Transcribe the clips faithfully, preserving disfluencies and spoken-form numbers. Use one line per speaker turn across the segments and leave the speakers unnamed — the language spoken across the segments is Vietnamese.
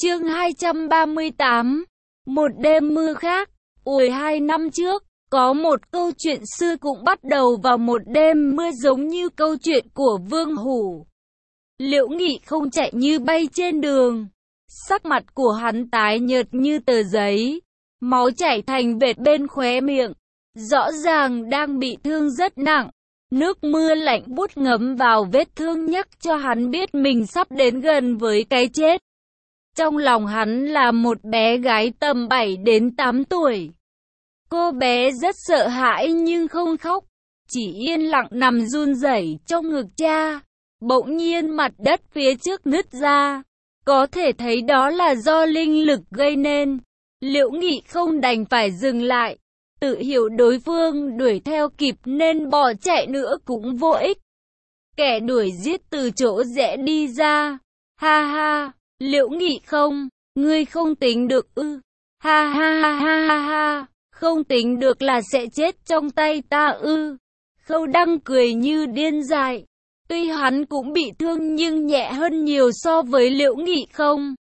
Chương hai trăm ba mươi tám. Một đêm mưa khác. Ủi hai năm trước, có một câu chuyện xưa cũng bắt đầu vào một đêm mưa giống như câu chuyện của Vương Hủ. Liễu Nghị không chạy như bay trên đường. Sắc mặt của hắn tái nhợt như tờ giấy. Máu chảy thành vệt bên khóe miệng. Rõ ràng đang bị thương rất nặng. Nước mưa lạnh buốt ngấm vào vết thương nhắc cho hắn biết mình sắp đến gần với cái chết. Trong lòng hắn là một bé gái tầm bảy đến tám tuổi. Cô bé rất sợ hãi nhưng không khóc, chỉ yên lặng nằm run rẩy trong ngực cha. Bỗng nhiên mặt đất phía trước nứt ra, có thể thấy đó là do linh lực gây nên. Liễu Nghị không đành phải dừng lại, tự hiểu đối phương đuổi theo kịp nên bỏ chạy nữa cũng vô ích. Kẻ đuổi giết từ chỗ rẽ đi ra. Ha ha, Liễu Nghị không, ngươi không tính được ư? Ha ha ha ha ha ha, không tính được là sẽ chết trong tay ta ư? Khâu Đăng cười như điên dại. Tuy hắn cũng bị thương nhưng nhẹ hơn nhiều so với Liễu Nghị không.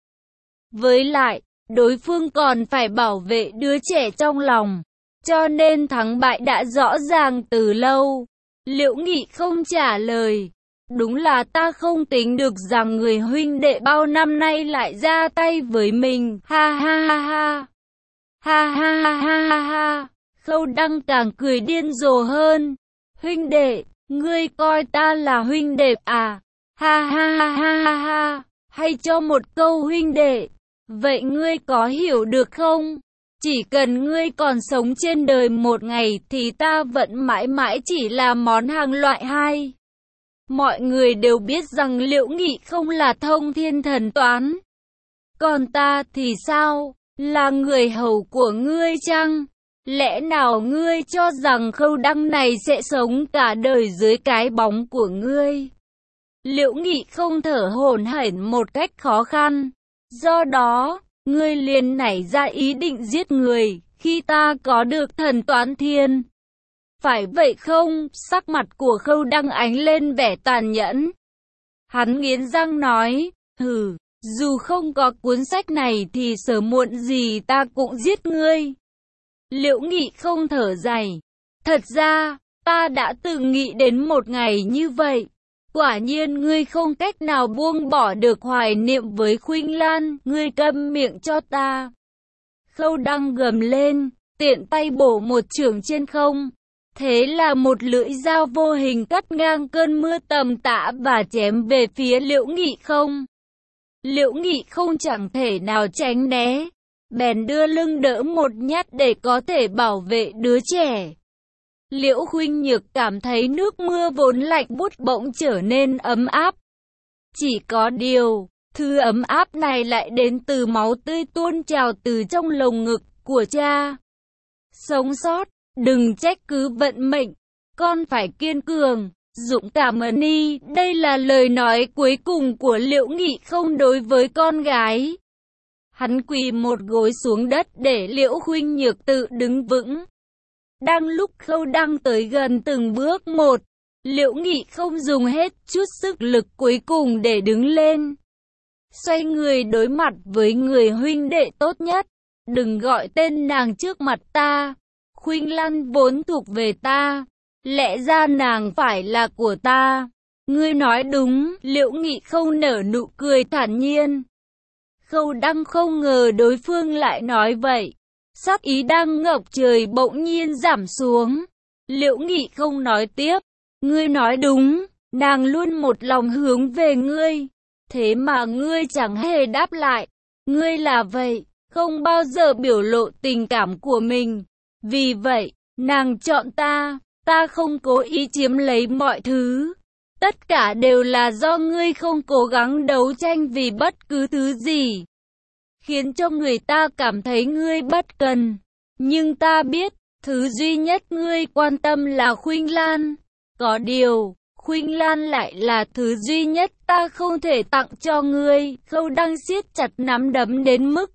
Với lại, đối phương còn phải bảo vệ đứa trẻ trong lòng, cho nên thắng bại đã rõ ràng từ lâu. Liễu Nghị không trả lời. Đúng là ta không tính được rằng người huynh đệ bao năm nay lại ra tay với mình. Ha ha ha ha. Ha ha ha ha ha ha. Khâu Đăng càng cười điên rồ hơn. Huynh đệ, ngươi coi ta là huynh đệ à? Ha ha ha ha ha ha. Hay cho một câu huynh đệ. Vậy ngươi có hiểu được không? Chỉ cần ngươi còn sống trên đời một ngày thì ta vẫn mãi mãi chỉ là món hàng loại hai. Mọi người đều biết rằng Liễu Nghị không là thông thiên thần toán. Còn ta thì sao? Là người hầu của ngươi chăng? Lẽ nào ngươi cho rằng Khâu Đăng này sẽ sống cả đời dưới cái bóng của ngươi? Liễu Nghị không thở hổn hển một cách khó khăn. Do đó, ngươi liền nảy ra ý định giết người khi ta có được thần toán thiên. Phải vậy không? Sắc mặt của Khâu Đăng ánh lên vẻ tàn nhẫn. Hắn nghiến răng nói, hừ, dù không có cuốn sách này thì sớm muộn gì ta cũng giết ngươi. Liễu Nghị không thở dài. Thật ra, ta đã từng nghĩ đến một ngày như vậy. Quả nhiên ngươi không cách nào buông bỏ được hoài niệm với Khuynh Lan, ngươi câm miệng cho ta. Khâu Đăng gầm lên, tiện tay bổ một chưởng trên không. Thế là một lưỡi dao vô hình cắt ngang cơn mưa tầm tã và chém về phía Liễu Nghị không. Liễu Nghị không chẳng thể nào tránh né, bèn đưa lưng đỡ một nhát để có thể bảo vệ đứa trẻ. Liễu Khuynh Nhược cảm thấy nước mưa vốn lạnh buốt bỗng trở nên ấm áp. Chỉ có điều, thứ ấm áp này lại đến từ máu tươi tuôn trào từ trong lồng ngực của cha. Sống sót, đừng trách cứ vận mệnh, con phải kiên cường, dũng cảm ơn đi. Đây là lời nói cuối cùng của Liễu Nghị không đối với con gái. Hắn quỳ một gối xuống đất để Liễu Khuynh Nhược tự đứng vững. Đang lúc Khâu Đăng tới gần từng bước một, Liễu Nghị không dùng hết chút sức lực cuối cùng để đứng lên. Xoay người đối mặt với người huynh đệ tốt nhất. Đừng gọi tên nàng trước mặt ta. Khuynh Lan vốn thuộc về ta. Lẽ ra nàng phải là của ta. Ngươi nói đúng. Liễu Nghị không nở nụ cười thản nhiên. Khâu Đăng không ngờ đối phương lại nói vậy. Sát ý đang ngập trời bỗng nhiên giảm xuống. Liễu Nghị không nói tiếp. Ngươi nói đúng, nàng luôn một lòng hướng về ngươi. Thế mà ngươi chẳng hề đáp lại. Ngươi là vậy, không bao giờ biểu lộ tình cảm của mình. Vì vậy, nàng chọn ta, ta không cố ý chiếm lấy mọi thứ. Tất cả đều là do ngươi không cố gắng đấu tranh vì bất cứ thứ gì, khiến cho người ta cảm thấy ngươi bất cần. Nhưng ta biết, thứ duy nhất ngươi quan tâm là Khuynh Lan. Có điều, Khuynh Lan lại là thứ duy nhất ta không thể tặng cho ngươi. Khâu Đăng siết chặt nắm đấm đến mức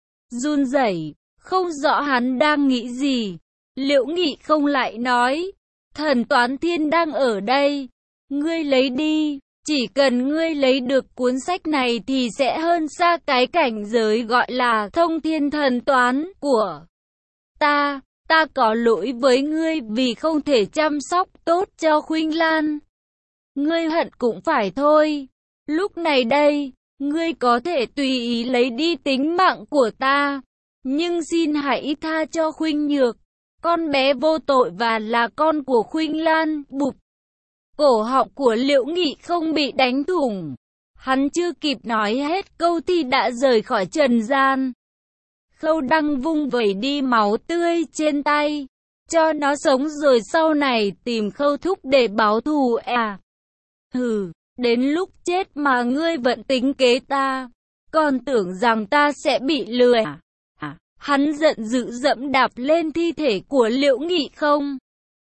run rẩy, không rõ hắn đang nghĩ gì. Liễu Nghị không lại nói, thần toán thiên đang ở đây, ngươi lấy đi. Chỉ cần ngươi lấy được cuốn sách này thì sẽ hơn xa cái cảnh giới gọi là thông thiên thần toán của ta. Ta có lỗi với ngươi vì không thể chăm sóc tốt cho Khuynh Lan. Ngươi hận cũng phải thôi. Lúc này đây, ngươi có thể tùy ý lấy đi tính mạng của ta. Nhưng xin hãy tha cho Khuynh Nhược. Con bé vô tội và là con của Khuynh Lan. Bụp. Cổ họng của Liễu Nghị không bị đánh thủng. Hắn chưa kịp nói hết câu thì đã rời khỏi trần gian. Khâu Đăng vung vẩy đi máu tươi trên tay. Cho nó sống rồi sau này tìm Khâu thúc để báo thù à. Hừ, đến lúc chết mà ngươi vẫn tính kế ta. Còn tưởng rằng ta sẽ bị lừa à? À. Hắn giận dữ dẫm đạp lên thi thể của Liễu Nghị không.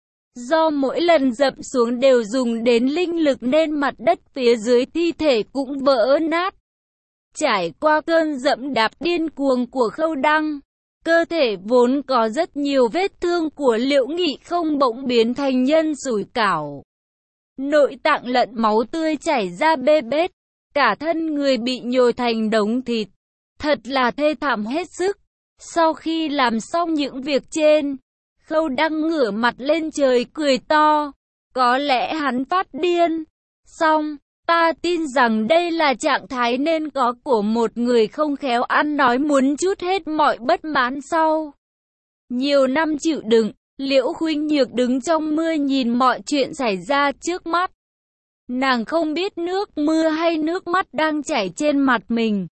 Do mỗi lần dậm xuống đều dùng đến linh lực nên mặt đất phía dưới thi thể cũng vỡ nát. Trải qua cơn dẫm đạp điên cuồng của Khâu Đăng, cơ thể vốn có rất nhiều vết thương của Liễu Nghị không bỗng biến thành nhân sủi cảo. Nội tạng lẫn máu tươi chảy ra bê bết, cả thân người bị nhồi thành đống thịt. Thật là thê thảm hết sức. Sau khi làm xong những việc trên, Khâu Đăng ngửa mặt lên trời cười to. Có lẽ hắn phát điên. Xong, ta tin rằng đây là trạng thái nên có của một người không khéo ăn nói muốn trút hết mọi bất mãn sau nhiều năm chịu đựng. Liễu Khuynh Nhược đứng trong mưa nhìn mọi chuyện xảy ra trước mắt. Nàng không biết nước mưa hay nước mắt đang chảy trên mặt mình.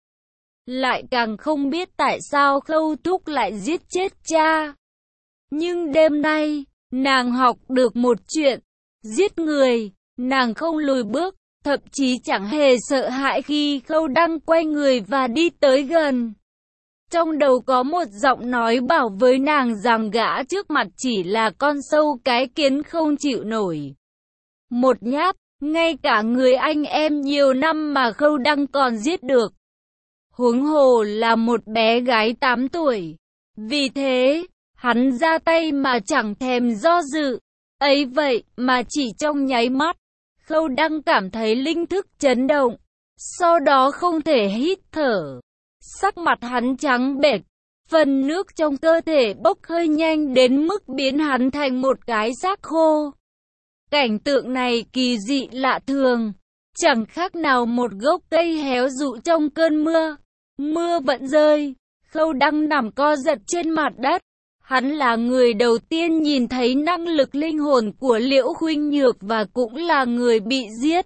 Lại càng không biết tại sao Khâu thúc lại giết chết cha. Nhưng đêm nay, nàng học được một chuyện. Giết người, nàng không lùi bước, thậm chí chẳng hề sợ hãi khi Khâu Đăng quay người và đi tới gần. Trong đầu có một giọng nói bảo với nàng rằng gã trước mặt chỉ là con sâu cái kiến không chịu nổi. Một nhát, ngay cả người anh em nhiều năm mà Khâu Đăng còn giết được. Huống hồ là một bé gái tám tuổi. Vì thế, hắn ra tay mà chẳng thèm do dự. Ấy vậy mà chỉ trong nháy mắt, Khâu Đăng cảm thấy linh thức chấn động. Sau đó không thể hít thở. Sắc mặt hắn trắng bệch, phần nước trong cơ thể bốc hơi nhanh đến mức biến hắn thành một cái xác khô. Cảnh tượng này kỳ dị lạ thường, chẳng khác nào một gốc cây héo rũ trong cơn mưa. Mưa vẫn rơi, Khâu Đăng nằm co giật trên mặt đất. Hắn là người đầu tiên nhìn thấy năng lực linh hồn của Liễu Khuynh Nhược và cũng là người bị giết.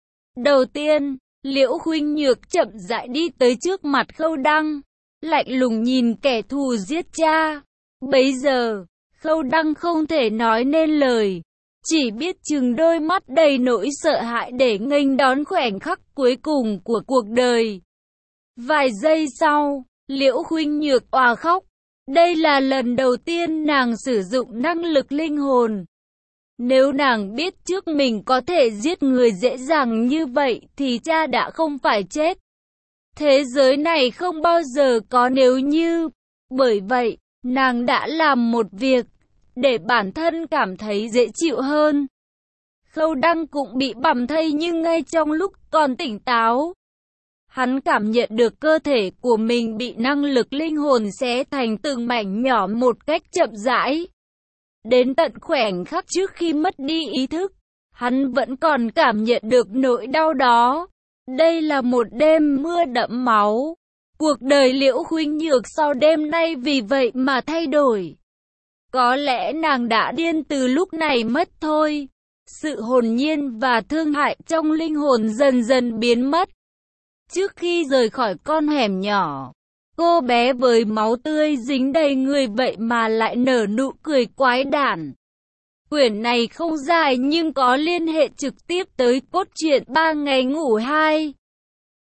Đầu tiên, Liễu Khuynh Nhược chậm rãi đi tới trước mặt Khâu Đăng, lạnh lùng nhìn kẻ thù giết cha. Bấy giờ, Khâu Đăng không thể nói nên lời, chỉ biết trừng đôi mắt đầy nỗi sợ hãi để nghênh đón khoảnh khắc cuối cùng của cuộc đời. Vài giây sau, Liễu Khuynh Nhược òa khóc. Đây là lần đầu tiên nàng sử dụng năng lực linh hồn. Nếu nàng biết trước mình có thể giết người dễ dàng như vậy thì cha đã không phải chết. Thế giới này không bao giờ có nếu như. Bởi vậy, nàng đã làm một việc để bản thân cảm thấy dễ chịu hơn. Khâu Đăng cũng bị bầm thây nhưng ngay trong lúc còn tỉnh táo, hắn cảm nhận được cơ thể của mình bị năng lực linh hồn xé thành từng mảnh nhỏ một cách chậm rãi. Đến tận khoảnh khắc trước khi mất đi ý thức, hắn vẫn còn cảm nhận được nỗi đau đó. Đây là một đêm mưa đẫm máu. Cuộc đời Liễu Khuynh Nhược sau đêm nay vì vậy mà thay đổi. Có lẽ nàng đã điên từ lúc này mất thôi. Sự hồn nhiên và thương hại trong linh hồn dần dần biến mất. Trước khi rời khỏi con hẻm nhỏ, cô bé với máu tươi dính đầy người vậy mà lại nở nụ cười quái đản. Quyển này không dài nhưng có liên hệ trực tiếp tới cốt truyện Ba Ngày Ngủ Hai.